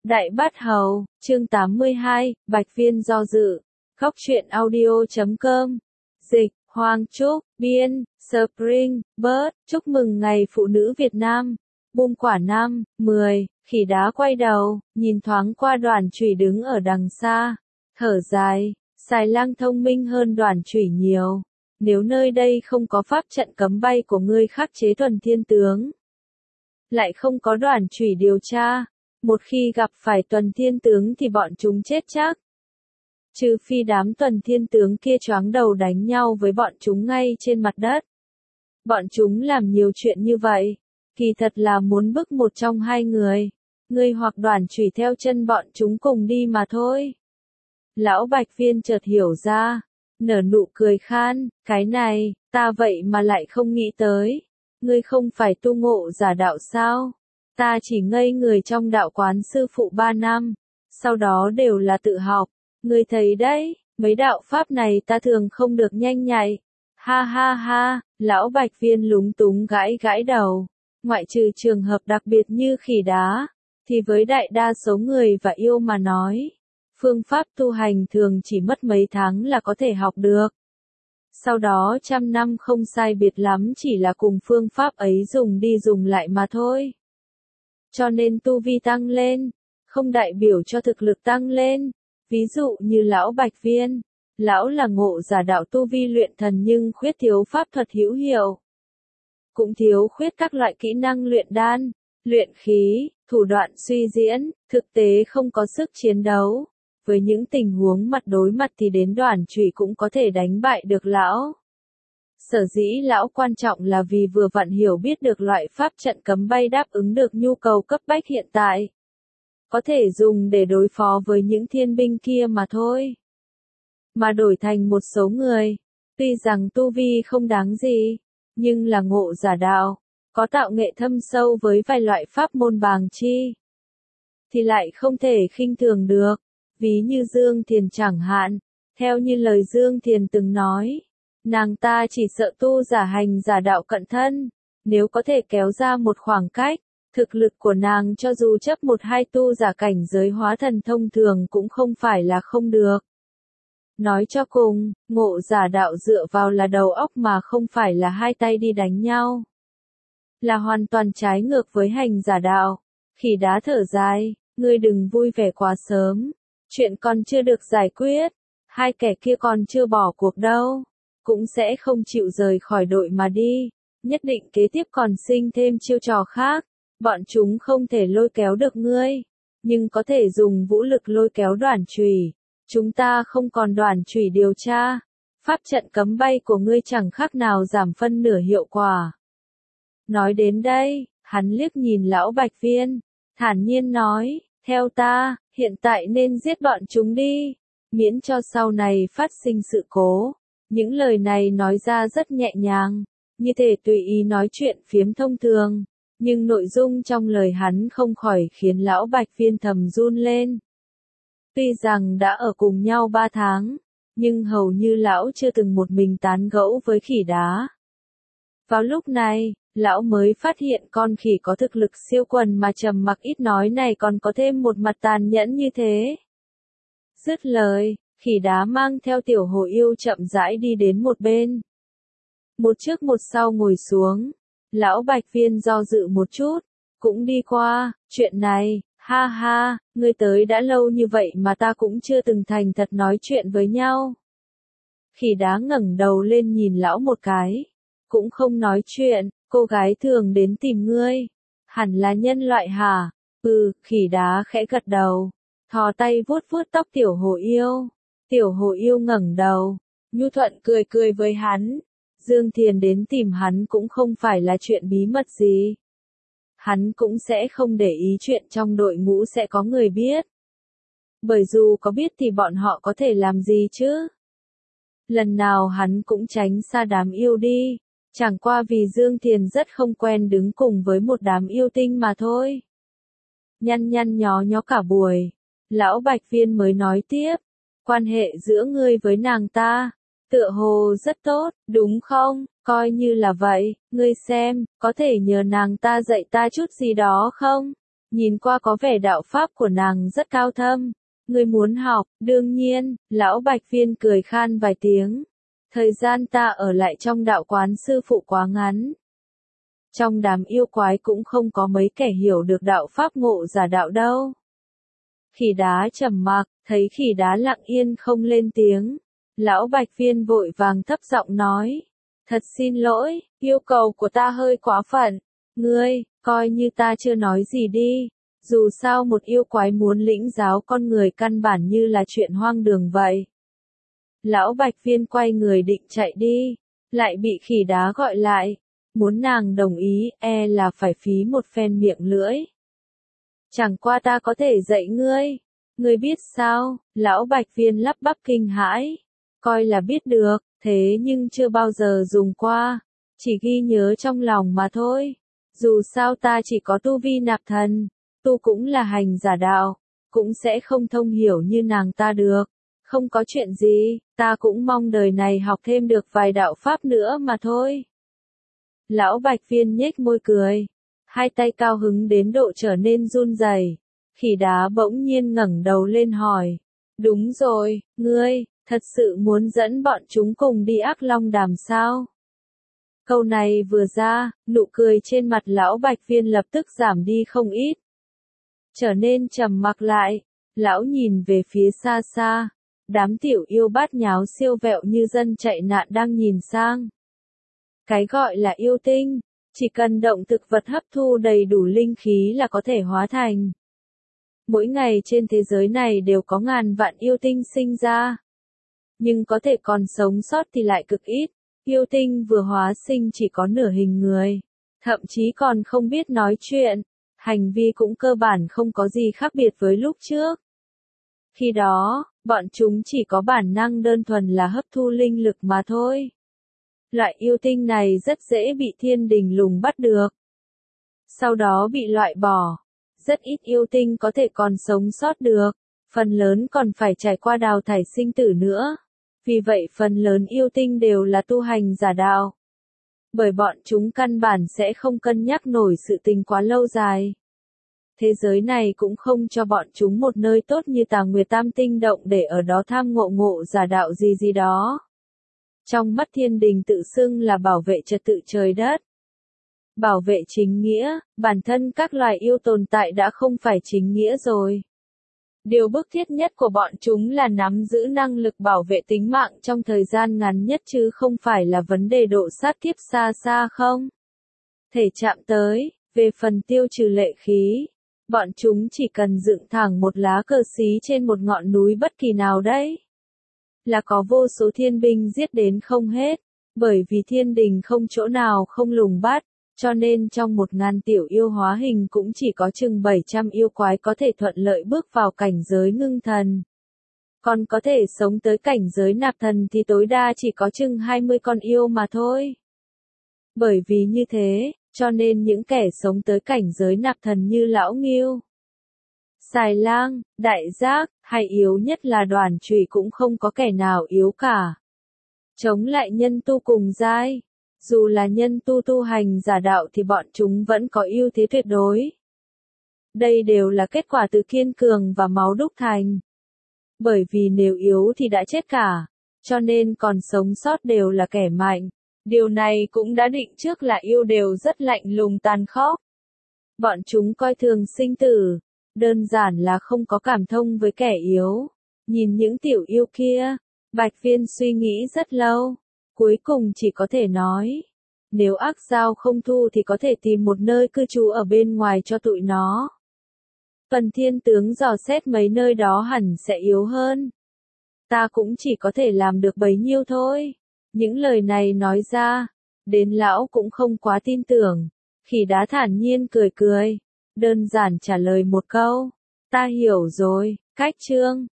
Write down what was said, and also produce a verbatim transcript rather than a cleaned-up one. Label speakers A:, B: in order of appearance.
A: Đại Bát Hầu, chương tám mươi hai, Bạch Viên do dự. Góc truyện audio chấm com. Dịch, Hoàng Trúc, Biên, Spring, Bird, chúc mừng ngày phụ nữ Việt Nam. Bung quả năm, mười, khỉ đá quay đầu, nhìn thoáng qua Đoàn Chủy đứng ở đằng xa. Thở dài, Xài Lang thông minh hơn Đoàn Chủy nhiều. Nếu nơi đây không có pháp trận cấm bay của ngươi khắc chế Tuần Thiên Tướng, lại không có Đoàn Chủy điều tra, một khi gặp phải Tuần Thiên Tướng thì bọn chúng chết chắc. Trừ phi đám Tuần Thiên Tướng kia choáng đầu đánh nhau với bọn chúng ngay trên mặt đất. Bọn chúng làm nhiều chuyện như vậy, kỳ thật là muốn bức một trong hai người, ngươi hoặc Đoàn Chủy theo chân bọn chúng cùng đi mà thôi. Lão Bạch Viên chợt hiểu ra, nở nụ cười khan, cái này, ta vậy mà lại không nghĩ tới. Ngươi không phải tu ngộ giả đạo sao? Ta chỉ ngây người trong đạo quán sư phụ ba năm, sau đó đều là tự học. Ngươi thấy đấy, mấy đạo pháp này ta thường không được nhanh nhạy. Ha ha ha, lão Bạch Viên lúng túng gãi gãi đầu. Ngoại trừ trường hợp đặc biệt như khỉ đá, thì với đại đa số người và yêu mà nói, phương pháp tu hành thường chỉ mất mấy tháng là có thể học được. Sau đó trăm năm không sai biệt lắm chỉ là cùng phương pháp ấy dùng đi dùng lại mà thôi. Cho nên tu vi tăng lên, không đại biểu cho thực lực tăng lên. Ví dụ như lão Bạch Viên, lão là ngộ giả đạo tu vi luyện thần nhưng khuyết thiếu pháp thuật hữu hiệu. Cũng thiếu khuyết các loại kỹ năng luyện đan, luyện khí, thủ đoạn suy diễn, thực tế không có sức chiến đấu. Với những tình huống mặt đối mặt thì đến Đoàn Chủy cũng có thể đánh bại được lão. Sở dĩ lão quan trọng là vì vừa vặn hiểu biết được loại pháp trận cấm bay đáp ứng được nhu cầu cấp bách hiện tại. Có thể dùng để đối phó với những thiên binh kia mà thôi. Mà đổi thành một số người, tuy rằng tu vi không đáng gì, nhưng là ngộ giả đạo, có tạo nghệ thâm sâu với vài loại pháp môn bàng chi, thì lại không thể khinh thường được. Ví như Dương Thiền chẳng hạn, theo như lời Dương Thiền từng nói, nàng ta chỉ sợ tu giả hành giả đạo cận thân, nếu có thể kéo ra một khoảng cách, thực lực của nàng cho dù chấp một hai tu giả cảnh giới hóa thần thông thường cũng không phải là không được. Nói cho cùng, ngộ giả đạo dựa vào là đầu óc mà không phải là hai tay đi đánh nhau. Là hoàn toàn trái ngược với hành giả đạo. Khỉ đá thở dài, ngươi đừng vui vẻ quá sớm. Chuyện còn chưa được giải quyết, hai kẻ kia còn chưa bỏ cuộc đâu, cũng sẽ không chịu rời khỏi đội mà đi, nhất định kế tiếp còn sinh thêm chiêu trò khác, bọn chúng không thể lôi kéo được ngươi, nhưng có thể dùng vũ lực lôi kéo Đoàn Chủy, chúng ta không còn Đoàn Chủy điều tra, pháp trận cấm bay của ngươi chẳng khác nào giảm phân nửa hiệu quả. Nói đến đây, hắn liếc nhìn lão Bạch Viên, thản nhiên nói, theo ta, hiện tại nên giết bọn chúng đi, miễn cho sau này phát sinh sự cố. Những lời này nói ra rất nhẹ nhàng, như thể tùy ý nói chuyện phiếm thông thường, nhưng nội dung trong lời hắn không khỏi khiến lão Bạch Viên thầm run lên. Tuy rằng đã ở cùng nhau ba tháng, nhưng hầu như lão chưa từng một mình tán gẫu với khỉ đá. Vào lúc này, lão mới phát hiện con khỉ có thực lực siêu quần mà trầm mặc ít nói này còn có thêm một mặt tàn nhẫn như thế. Dứt lời, khỉ đá mang theo tiểu hồ yêu chậm rãi đi đến một bên. Một trước một sau ngồi xuống, lão Bạch Viên do dự một chút, cũng đi qua, chuyện này, ha ha, ngươi tới đã lâu như vậy mà ta cũng chưa từng thành thật nói chuyện với nhau. Khỉ đá ngẩng đầu lên nhìn lão một cái, cũng không nói chuyện. Cô gái thường đến tìm ngươi, hẳn là nhân loại hả? Ừ, khỉ đá khẽ gật đầu, thò tay vuốt vuốt tóc tiểu hồ yêu. Tiểu hồ yêu ngẩng đầu, nhu thuận cười cười với hắn. Dương Thiền đến tìm hắn cũng không phải là chuyện bí mật gì. Hắn cũng sẽ không để ý chuyện trong đội ngũ sẽ có người biết. Bởi dù có biết thì bọn họ có thể làm gì chứ? Lần nào hắn cũng tránh xa đám yêu đi. Chẳng qua vì Dương Thiền rất không quen đứng cùng với một đám yêu tinh mà thôi. Nhăn nhăn nhó nhó cả buổi, lão Bạch Viên mới nói tiếp, quan hệ giữa ngươi với nàng ta, tựa hồ rất tốt, đúng không? Coi như là vậy, ngươi xem, có thể nhờ nàng ta dạy ta chút gì đó không? nhìn qua có vẻ đạo pháp của nàng rất cao thâm. Ngươi muốn học, đương nhiên, lão Bạch Viên cười khan vài tiếng. Thời gian ta ở lại trong đạo quán sư phụ quá ngắn. Trong đám yêu quái cũng không có mấy kẻ hiểu được đạo pháp ngộ giả đạo đâu. Khỉ đá trầm mặc, thấy khỉ đá lặng yên không lên tiếng. Lão Bạch Viên vội vàng thấp giọng nói. Thật xin lỗi, yêu cầu của ta hơi quá phận. Ngươi, coi như ta chưa nói gì đi. Dù sao một yêu quái muốn lĩnh giáo con người căn bản như là chuyện hoang đường vậy. Lão Bạch Viên quay người định chạy đi, lại bị khỉ đá gọi lại. Muốn nàng đồng ý, e là phải phí một phen miệng lưỡi. Chẳng qua ta có thể dạy ngươi. Ngươi biết sao? Lão Bạch Viên lắp bắp kinh hãi. Coi là biết được, thế nhưng chưa bao giờ dùng qua. Chỉ ghi nhớ trong lòng mà thôi. Dù sao ta chỉ có tu vi nạp thần. Tu cũng là hành giả đạo. Cũng sẽ không thông hiểu như nàng ta được. Không có chuyện gì, ta cũng mong đời này học thêm được vài đạo pháp nữa mà thôi. Lão Bạch Viên nhếch môi cười. Hai tay cao hứng đến độ trở nên run rẩy. Khỉ đá bỗng nhiên ngẩng đầu lên hỏi. Đúng rồi, ngươi, thật sự muốn dẫn bọn chúng cùng đi Ác Long Đàm sao? Câu này vừa ra, nụ cười trên mặt lão Bạch Viên lập tức giảm đi không ít. Trở nên trầm mặc lại, lão nhìn về phía xa xa. Đám tiểu yêu bát nháo siêu vẹo như dân chạy nạn đang nhìn sang. Cái gọi là yêu tinh, chỉ cần động thực vật hấp thu đầy đủ linh khí là có thể hóa thành. Mỗi ngày trên thế giới này đều có ngàn vạn yêu tinh sinh ra. Nhưng có thể còn sống sót thì lại cực ít. Yêu tinh vừa hóa sinh chỉ có nửa hình người. Thậm chí còn không biết nói chuyện. Hành vi cũng cơ bản không có gì khác biệt với lúc trước. Khi đó, bọn chúng chỉ có bản năng đơn thuần là hấp thu linh lực mà thôi. Loại yêu tinh này rất dễ bị thiên đình lùng bắt được. Sau đó bị loại bỏ. Rất ít yêu tinh có thể còn sống sót được. Phần lớn còn phải trải qua đào thải sinh tử nữa. Vì vậy phần lớn yêu tinh đều là tu hành giả đạo. Bởi bọn chúng căn bản sẽ không cân nhắc nổi sự tình quá lâu dài. Thế giới này cũng không cho bọn chúng một nơi tốt như Tà Nguyệt Tam Tinh Động để ở đó tham ngộ ngộ giả đạo gì gì đó. Trong mắt thiên đình tự xưng là bảo vệ trật tự trời đất. Bảo vệ chính nghĩa, bản thân các loài yêu tồn tại đã không phải chính nghĩa rồi. Điều bức thiết nhất của bọn chúng là nắm giữ năng lực bảo vệ tính mạng trong thời gian ngắn nhất chứ không phải là vấn đề độ sát kiếp xa xa không. Thể chạm tới, về phần tiêu trừ lệ khí. Bọn chúng chỉ cần dựng thẳng một lá cờ xí trên một ngọn núi bất kỳ nào đấy. Là có vô số thiên binh giết đến không hết. Bởi vì thiên đình không chỗ nào không lùng bắt. Cho nên trong một ngàn tiểu yêu hóa hình cũng chỉ có chừng bảy trăm yêu quái có thể thuận lợi bước vào cảnh giới ngưng thần. Còn có thể sống tới cảnh giới nạp thần thì tối đa chỉ có chừng hai mươi con yêu mà thôi. Bởi vì như thế, cho nên những kẻ sống tới cảnh giới nạp thần như Lão Nghiêu, Xài Lang, Đại Giác, hay yếu nhất là Đoàn Trùy cũng không có kẻ nào yếu cả. Chống lại nhân tu cùng giai. Dù là nhân tu tu hành giả đạo thì bọn chúng vẫn có ưu thế tuyệt đối. Đây đều là kết quả từ kiên cường và máu đúc thành. Bởi vì nếu yếu thì đã chết cả, cho nên còn sống sót đều là kẻ mạnh. Điều này cũng đã định trước là yêu đều rất lạnh lùng tàn khốc. Bọn chúng coi thường sinh tử, đơn giản là không có cảm thông với kẻ yếu. Nhìn những tiểu yêu kia, Bạch Viên suy nghĩ rất lâu. Cuối cùng chỉ có thể nói, nếu ác giao không thu thì có thể tìm một nơi cư trú ở bên ngoài cho tụi nó. Phần thiên tướng dò xét mấy nơi đó hẳn sẽ yếu hơn. Ta cũng chỉ có thể làm được bấy nhiêu thôi. Những lời này nói ra, đến lão cũng không quá tin tưởng. Khỉ đá thản nhiên cười cười, đơn giản trả lời một câu. Ta hiểu rồi, cách chương.